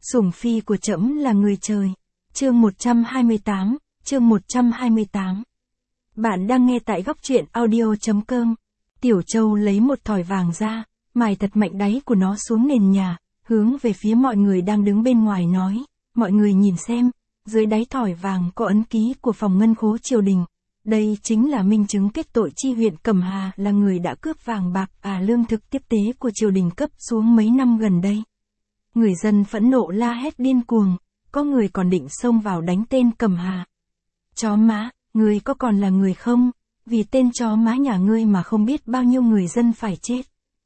Sủng phi của trẫm là người trời. Chương 128, chương 128. Bạn đang nghe tại góc truyện audio.com. Tiểu Châu lấy một thỏi vàng ra, mài thật mạnh đáy của nó xuống nền nhà, hướng về phía mọi người đang đứng bên ngoài nói, mọi người nhìn xem, dưới đáy thỏi vàng có ấn ký của phòng ngân khố triều đình. Đây chính là minh chứng kết tội chi huyện Cẩm Hà là người đã cướp vàng bạc lương thực tiếp tế của triều đình cấp xuống mấy năm gần đây. Người dân phẫn nộ la hét điên cuồng, có người còn định xông vào đánh tên Cẩm Hà. Chó má, ngươi có còn là người không? Vì tên chó má nhà ngươi mà không biết bao nhiêu người dân phải chết.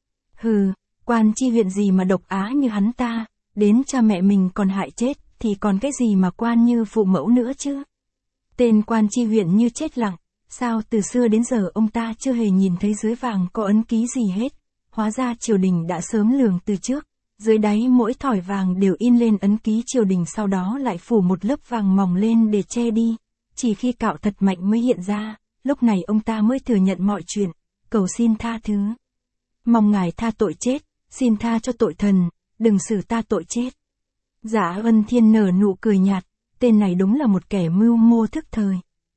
Hừ, quan chi huyện gì mà độc á như hắn ta, đến cha mẹ mình còn hại chết, thì còn cái gì mà quan như phụ mẫu nữa chứ? Tên quan chi huyện như chết lặng, sao từ xưa đến giờ ông ta chưa hề nhìn thấy dưới vàng có ấn ký gì hết, hóa ra triều đình đã sớm lường từ trước. Dưới đáy mỗi thỏi vàng đều in lên ấn ký triều đình, sau đó lại phủ một lớp vàng mỏng lên để che đi. Chỉ khi cạo thật mạnh mới hiện ra, lúc này ông ta mới thừa nhận mọi chuyện, cầu xin tha thứ. Mong ngài tha tội chết, xin tha cho tội thần, đừng xử ta tội chết. Dạ Ân Thiên nở nụ cười nhạt, tên này đúng là một kẻ mưu mô thức thời.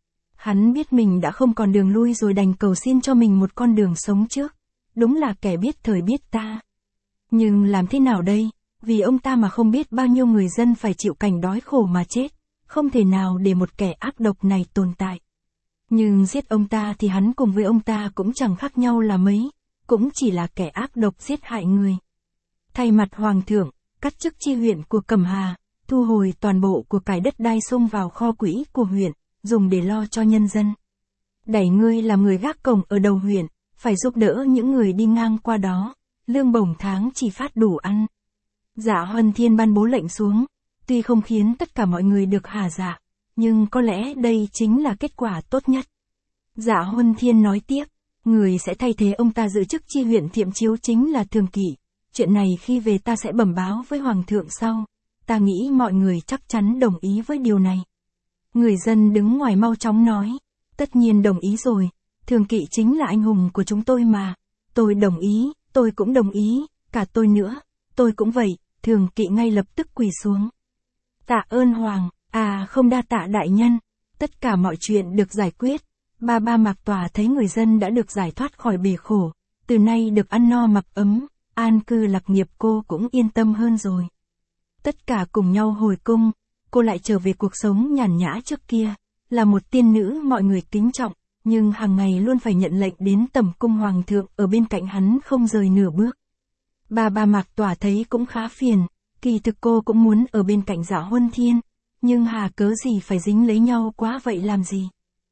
Hắn biết mình đã không còn đường lui rồi đành cầu xin cho mình một con đường sống trước. Đúng là kẻ biết thời biết ta. Nhưng làm thế nào đây, vì ông ta mà không biết bao nhiêu người dân phải chịu cảnh đói khổ mà chết, không thể nào để một kẻ ác độc này tồn tại. Nhưng giết ông ta thì hắn cùng với ông ta cũng chẳng khác nhau là mấy, cũng chỉ là kẻ ác độc giết hại người. Thay mặt hoàng thượng, cắt chức chi huyện của Cẩm Hà, thu hồi toàn bộ của cải đất đai xung vào kho quỹ của huyện, dùng để lo cho nhân dân. Đẩy ngươi làm người gác cổng ở đầu huyện, phải giúp đỡ những người đi ngang qua đó. Lương bổng tháng chỉ phát đủ ăn. Dạ Huân Thiên ban bố lệnh xuống, tuy không khiến tất cả mọi người được hả dạ, nhưng có lẽ đây chính là kết quả tốt nhất. Dạ Huân Thiên nói tiếp, người sẽ thay thế ông ta giữ chức chi huyện Thiệm Chiếu chính là Thường Kỵ. Chuyện này khi về ta sẽ bẩm báo với hoàng thượng sau. Ta nghĩ mọi người chắc chắn đồng ý với điều này. Người dân đứng ngoài mau chóng nói, tất nhiên đồng ý rồi, Thường Kỵ chính là anh hùng của chúng tôi mà. Tôi đồng ý. Tôi cũng đồng ý, cả tôi nữa, tôi cũng vậy. Thường Kỵ ngay lập tức quỳ xuống. Tạ ơn hoàng, không đa tạ đại nhân. Tất cả mọi chuyện được giải quyết. Ba Mạc Tòa thấy người dân đã được giải thoát khỏi bể khổ, từ nay được ăn no mặc ấm, an cư lạc nghiệp, cô cũng yên tâm hơn rồi. Tất cả cùng nhau hồi cung, cô lại trở về cuộc sống nhàn nhã trước kia, là một tiên nữ mọi người kính trọng. Nhưng hàng ngày luôn phải nhận lệnh đến tẩm cung hoàng thượng ở bên cạnh hắn không rời nửa bước. Ba Mạc Tòa thấy cũng khá phiền, kỳ thực cô cũng muốn ở bên cạnh Dạ Huân Thiên, nhưng hà cớ gì phải dính lấy nhau quá vậy làm gì.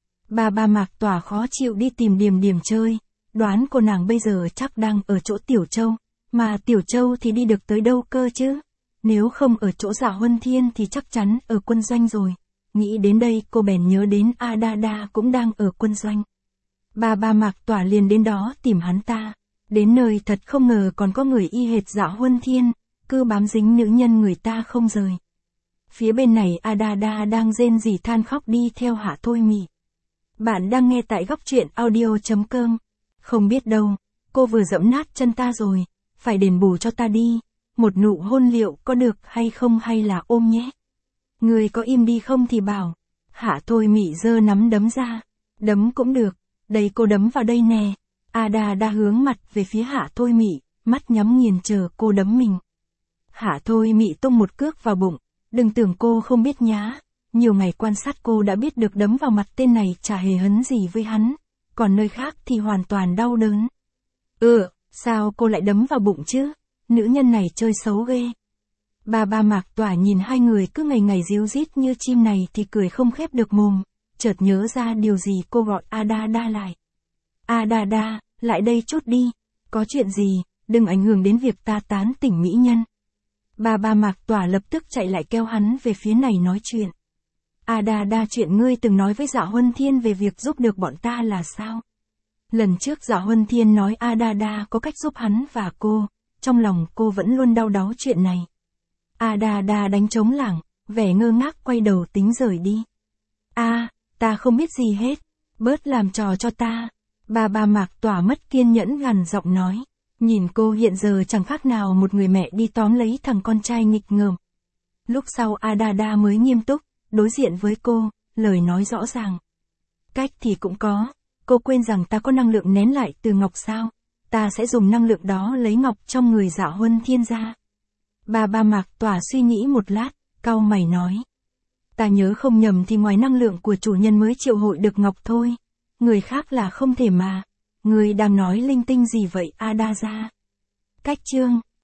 Ba Mạc Tòa khó chịu đi tìm Điềm chơi, đoán cô nàng bây giờ chắc đang ở chỗ Tiểu Châu, mà Tiểu Châu thì đi được tới đâu cơ chứ, nếu không ở chỗ Dạ Huân Thiên thì chắc chắn ở quân doanh rồi. Nghĩ đến đây cô bèn nhớ đến A Đa Đa cũng đang ở quân doanh. Ba Mạc Tòa liền đến đó tìm hắn ta. Đến nơi thật không ngờ còn có người y hệt Dạ Huân Thiên, cứ bám dính nữ nhân người ta không rời. Phía bên này A Đa Đa đang rên rỉ than khóc đi theo Hạ Thôi Mị. Bạn đang nghe tại góc truyện audio.com. Không biết đâu, cô vừa dẫm nát chân ta rồi, phải đền bù cho ta đi. Một nụ hôn liệu có được hay không, hay là ôm nhé? Người có im đi không thì bảo. Hạ Thôi Mị giơ nắm đấm ra. Đấm cũng được, đây cô đấm vào đây nè. A Đa Đa hướng mặt về phía Hạ Thôi Mị, mắt nhắm nghiền chờ cô đấm mình. Hạ Thôi Mị tung một cước vào bụng. Đừng tưởng cô không biết nhá. Nhiều ngày quan sát cô đã biết được đấm vào mặt tên này chả hề hấn gì với hắn. Còn nơi khác thì hoàn toàn đau đớn. Sao cô lại đấm vào bụng chứ? Nữ nhân này chơi xấu ghê. Ba Mạc Tòa nhìn hai người cứ ngày ngày ríu rít như chim này thì cười không khép được mồm. Chợt nhớ ra điều gì cô gọi A Đa Đa lại. A Đa Đa, lại đây chút đi. Có chuyện gì, đừng ảnh hưởng đến việc ta tán tỉnh mỹ nhân. Ba Mạc Tòa lập tức chạy lại kéo hắn về phía này nói chuyện. A Đa Đa, chuyện ngươi từng nói với Dạ Huân Thiên về việc giúp được bọn ta là sao? Lần trước Dạ Huân Thiên nói A Đa Đa có cách giúp hắn và cô, trong lòng cô vẫn luôn đau đáu chuyện này. A Đa Đa đánh trống lảng, vẻ ngơ ngác quay đầu tính rời đi. Ta không biết gì hết, bớt làm trò cho ta. Ba Mạc Tòa mất kiên nhẫn gằn giọng nói. Nhìn cô hiện giờ chẳng khác nào một người mẹ đi tóm lấy thằng con trai nghịch ngợm. Lúc sau Adada mới nghiêm túc, đối diện với cô, lời nói rõ ràng. Cách thì cũng có, cô quên rằng ta có năng lượng nén lại từ ngọc sao, ta sẽ dùng năng lượng đó lấy ngọc trong người Dạ Huân Thiên ra. Bà Mạc Tỏa suy nghĩ một lát, cau mày nói. Ta nhớ không nhầm thì ngoài năng lượng của chủ nhân mới triệu hội được ngọc thôi, người khác là không thể mà. Người đang nói linh tinh gì vậy Adada? Cách chương